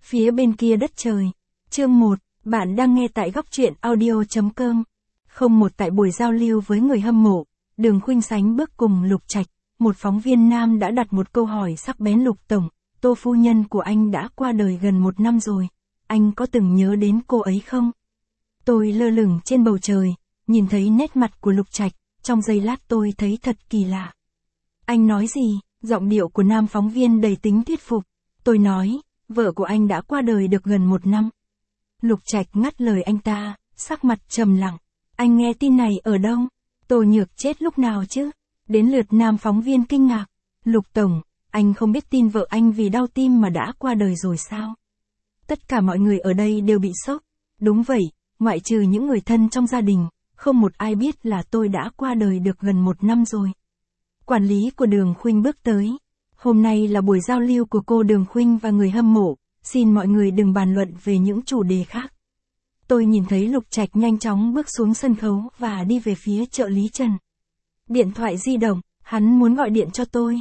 Phía bên kia đất trời. Chương 1, bạn đang nghe tại góc truyện audio.com. Không một tại buổi giao lưu với người hâm mộ, Đường Khuynh sánh bước cùng Lục Trạch, một phóng viên nam đã đặt một câu hỏi sắc bén. Lục tổng, Tô phu nhân của anh đã qua đời gần 1 năm rồi, anh có từng nhớ đến cô ấy không? Tôi lơ lửng trên bầu trời, nhìn thấy nét mặt của Lục Trạch, trong giây lát tôi thấy thật kỳ lạ. Anh nói gì? Giọng điệu của nam phóng viên đầy tính thuyết phục. Tôi nói, vợ của anh đã qua đời được gần 1 năm. Lục Trạch ngắt lời anh ta, sắc mặt trầm lặng. Anh nghe tin này ở đâu? Tô Nhược chết lúc nào chứ? Đến lượt nam phóng viên kinh ngạc. Lục tổng, anh không biết tin vợ anh vì đau tim mà đã qua đời rồi sao? Tất cả mọi người ở đây đều bị sốc. Đúng vậy, ngoại trừ những người thân trong gia đình, không một ai biết là tôi đã qua đời được gần 1 năm rồi. Quản lý của Đường Khuynh bước tới. Hôm nay là buổi giao lưu của cô Đường Khuynh và người hâm mộ, xin mọi người đừng bàn luận về những chủ đề khác. Tôi nhìn thấy Lục Trạch nhanh chóng bước xuống sân khấu và đi về phía trợ lý Trần. Điện thoại di động, hắn muốn gọi điện cho tôi.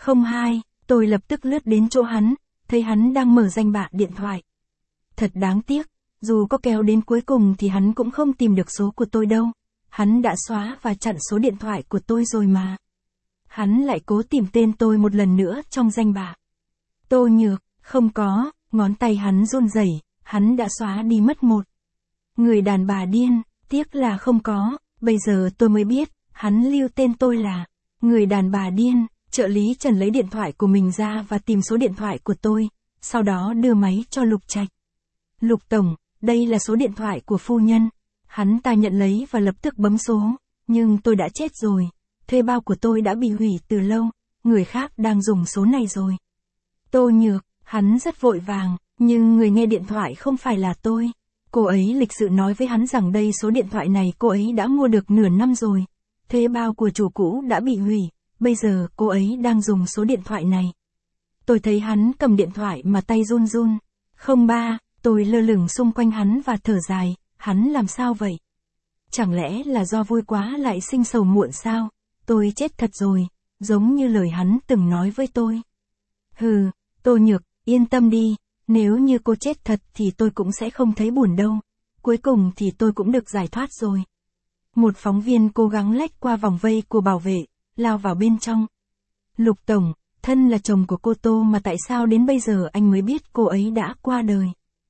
02, tôi lập tức lướt đến chỗ hắn, thấy hắn đang mở danh bạ điện thoại. Thật đáng tiếc, dù có kéo đến cuối cùng thì hắn cũng không tìm được số của tôi đâu. Hắn đã xóa và chặn số điện thoại của tôi rồi mà. Hắn lại cố tìm tên tôi một lần nữa trong danh bạ. Tô Nhược, không có, ngón tay hắn run rẩy, hắn đã xóa đi mất một. Người đàn bà điên, tiếc là không có, bây giờ tôi mới biết, hắn lưu tên tôi là người đàn bà điên. Trợ lý Trần lấy điện thoại của mình ra và tìm số điện thoại của tôi, sau đó đưa máy cho Lục Trạch. Lục tổng, đây là số điện thoại của phu nhân. Hắn ta nhận lấy và lập tức bấm số, nhưng tôi đã chết rồi. Thuê bao của tôi đã bị hủy từ lâu, người khác đang dùng số này rồi. Tô Nhược, hắn rất vội vàng, nhưng người nghe điện thoại không phải là tôi. Cô ấy lịch sự nói với hắn rằng đây số điện thoại này cô ấy đã mua được nửa năm rồi. Thuê bao của chủ cũ đã bị hủy, bây giờ cô ấy đang dùng số điện thoại này. Tôi thấy hắn cầm điện thoại mà tay run run. 03, tôi lơ lửng xung quanh hắn và thở dài, hắn làm sao vậy? Chẳng lẽ là do vui quá lại sinh sầu muộn sao? Tôi chết thật rồi, giống như lời hắn từng nói với tôi. Hừ, Tô Nhược, yên tâm đi, nếu như cô chết thật thì tôi cũng sẽ không thấy buồn đâu. Cuối cùng thì tôi cũng được giải thoát rồi. Một phóng viên cố gắng lách qua vòng vây của bảo vệ, lao vào bên trong. Lục tổng, thân là chồng của cô Tô mà tại sao đến bây giờ anh mới biết cô ấy đã qua đời?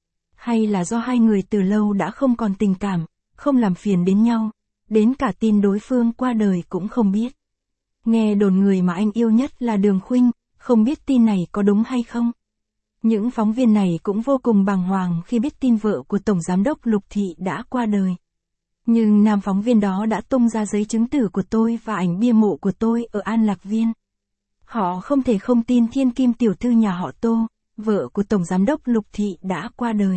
Hay là do hai người từ lâu đã không còn tình cảm, không làm phiền đến nhau, đến cả tin đối phương qua đời cũng không biết. Nghe đồn người mà anh yêu nhất là Đường Khuynh, không biết tin này có đúng hay không? Những phóng viên này cũng vô cùng bàng hoàng khi biết tin vợ của Tổng Giám đốc Lục Thị đã qua đời. Nhưng nam phóng viên đó đã tung ra giấy chứng tử của tôi và ảnh bia mộ của tôi ở An Lạc Viên. Họ không thể không tin thiên kim tiểu thư nhà họ Tô, vợ của Tổng Giám đốc Lục Thị đã qua đời.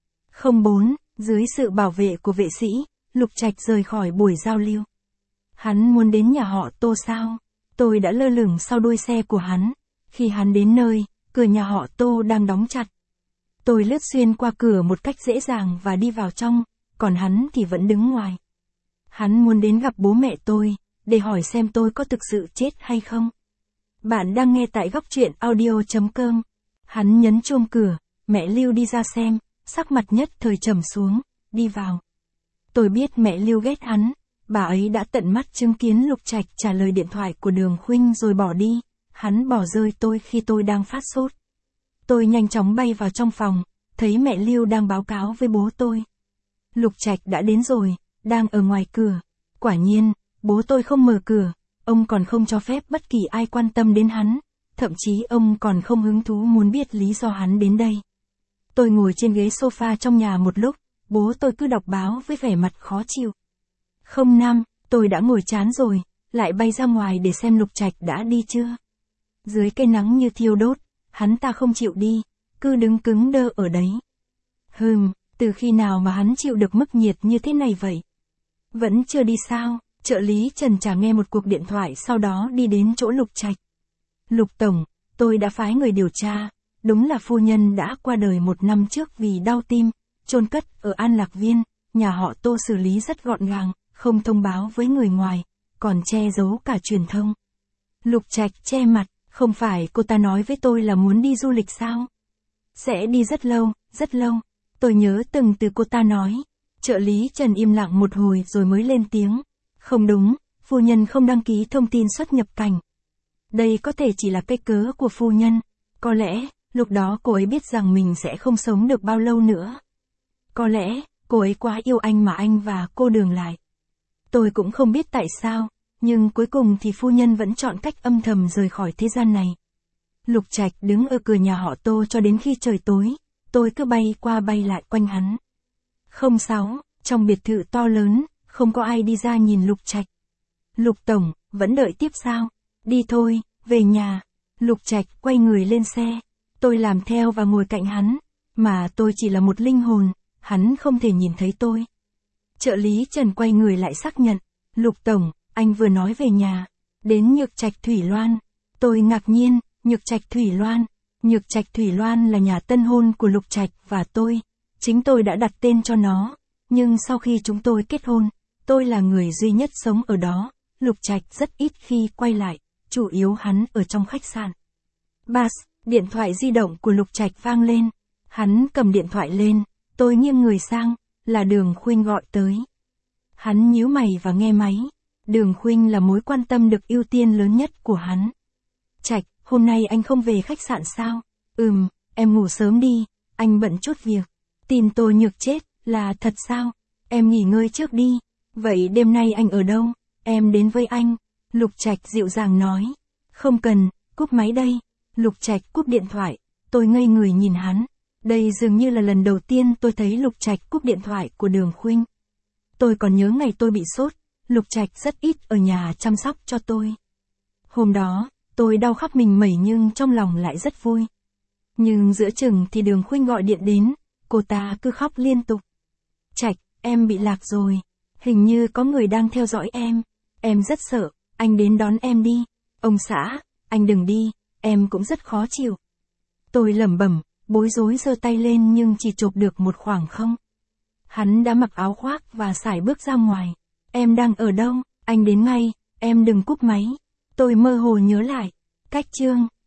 04, dưới sự bảo vệ của vệ sĩ, Lục Trạch rời khỏi buổi giao lưu. Hắn muốn đến nhà họ Tô sao? Tôi đã lơ lửng sau đuôi xe của hắn. Khi hắn đến nơi, cửa nhà họ Tô đang đóng chặt. Tôi lướt xuyên qua cửa một cách dễ dàng và đi vào trong, còn hắn thì vẫn đứng ngoài. Hắn muốn đến gặp bố mẹ tôi, để hỏi xem tôi có thực sự chết hay không. Bạn đang nghe tại góc truyện audio.com. Hắn nhấn chuông cửa, mẹ Lưu đi ra xem, sắc mặt nhất thời trầm xuống, đi vào. Tôi biết mẹ Lưu ghét hắn, bà ấy đã tận mắt chứng kiến Lục Trạch trả lời điện thoại của Đường Khuynh rồi bỏ đi, hắn bỏ rơi tôi khi tôi đang phát sốt. Tôi nhanh chóng bay vào trong phòng, thấy mẹ Lưu đang báo cáo với bố tôi. Lục Trạch đã đến rồi, đang ở ngoài cửa. Quả nhiên, bố tôi không mở cửa, ông còn không cho phép bất kỳ ai quan tâm đến hắn, thậm chí ông còn không hứng thú muốn biết lý do hắn đến đây. Tôi ngồi trên ghế sofa trong nhà một lúc, bố tôi cứ đọc báo với vẻ mặt khó chịu. 05, tôi đã ngồi chán rồi, lại bay ra ngoài để xem Lục Trạch đã đi chưa. Dưới cây nắng như thiêu đốt, hắn ta không chịu đi, cứ đứng cứng đơ ở đấy. Từ khi nào mà hắn chịu được mức nhiệt như thế này vậy? Vẫn chưa đi sao? Trợ lý Trần trả nghe một cuộc điện thoại sau đó đi đến chỗ Lục Trạch. Lục tổng, tôi đã phái người điều tra, đúng là phu nhân đã qua đời 1 năm trước vì đau tim, chôn cất ở An Lạc Viên, nhà họ Tô xử lý rất gọn gàng, không thông báo với người ngoài, còn che giấu cả truyền thông. Lục Trạch che mặt, không phải cô ta nói với tôi là muốn đi du lịch sao? Sẽ đi rất lâu, rất lâu. Tôi nhớ từng từ cô ta nói. Trợ lý Trần im lặng một hồi rồi mới lên tiếng. Không đúng, phu nhân không đăng ký thông tin xuất nhập cảnh. Đây có thể chỉ là cái cớ của phu nhân. Có lẽ, lúc đó cô ấy biết rằng mình sẽ không sống được bao lâu nữa. Có lẽ, cô ấy quá yêu anh mà anh và cô đường lại. Tôi cũng không biết tại sao, nhưng cuối cùng thì phu nhân vẫn chọn cách âm thầm rời khỏi thế gian này. Lục Trạch đứng ở cửa nhà họ Tô cho đến khi trời tối, tôi cứ bay qua bay lại quanh hắn. 06, trong biệt thự to lớn, không có ai đi ra nhìn Lục Trạch. Lục Tổng, vẫn đợi tiếp sao? Đi thôi, về nhà. Lục Trạch quay người lên xe. Tôi làm theo và ngồi cạnh hắn. Mà tôi chỉ là một linh hồn, hắn không thể nhìn thấy tôi. Trợ lý Trần quay người lại xác nhận. Lục Tổng, anh vừa nói về nhà. Đến Nhược Trạch Thủy Loan. Tôi ngạc nhiên, Nhược Trạch Thủy Loan. Nhược Trạch Thủy Loan là nhà tân hôn của Lục Trạch và tôi. Chính tôi đã đặt tên cho nó. Nhưng sau khi chúng tôi kết hôn, tôi là người duy nhất sống ở đó. Lục Trạch rất ít khi quay lại, chủ yếu hắn ở trong khách sạn. Bass, điện thoại di động của Lục Trạch vang lên. Hắn cầm điện thoại lên, tôi nghiêng người sang, là Đường Khuynh gọi tới. Hắn nhíu mày và nghe máy. Đường Khuynh là mối quan tâm được ưu tiên lớn nhất của hắn. Trạch, hôm nay anh không về khách sạn sao? Em ngủ sớm đi, anh bận chút việc. Tin tôi nhược chết, là thật sao? Em nghỉ ngơi trước đi. Vậy đêm nay anh ở đâu? Em đến với anh. Lục Trạch dịu dàng nói. Không cần, cúp máy đây. Lục Trạch cúp điện thoại. Tôi ngây người nhìn hắn. Đây dường như là lần đầu tiên tôi thấy Lục Trạch cúp điện thoại của Đường Khuynh. Tôi còn nhớ ngày tôi bị sốt. Lục Trạch rất ít ở nhà chăm sóc cho tôi. Hôm đó, tôi đau khắp mình mẩy nhưng trong lòng lại rất vui. Nhưng giữa chừng thì Đường Khuynh gọi điện đến. Cô ta cứ khóc liên tục. Trạch, em bị lạc rồi. Hình như có người đang theo dõi em. Em rất sợ, anh đến đón em đi. Ông xã, anh đừng đi, em cũng rất khó chịu. Tôi lẩm bẩm, bối rối giơ tay lên nhưng chỉ chộp được một khoảng không. Hắn đã mặc áo khoác và sải bước ra ngoài. Em đang ở đâu? Anh đến ngay, em đừng cúp máy. Tôi mơ hồ nhớ lại. Cách chương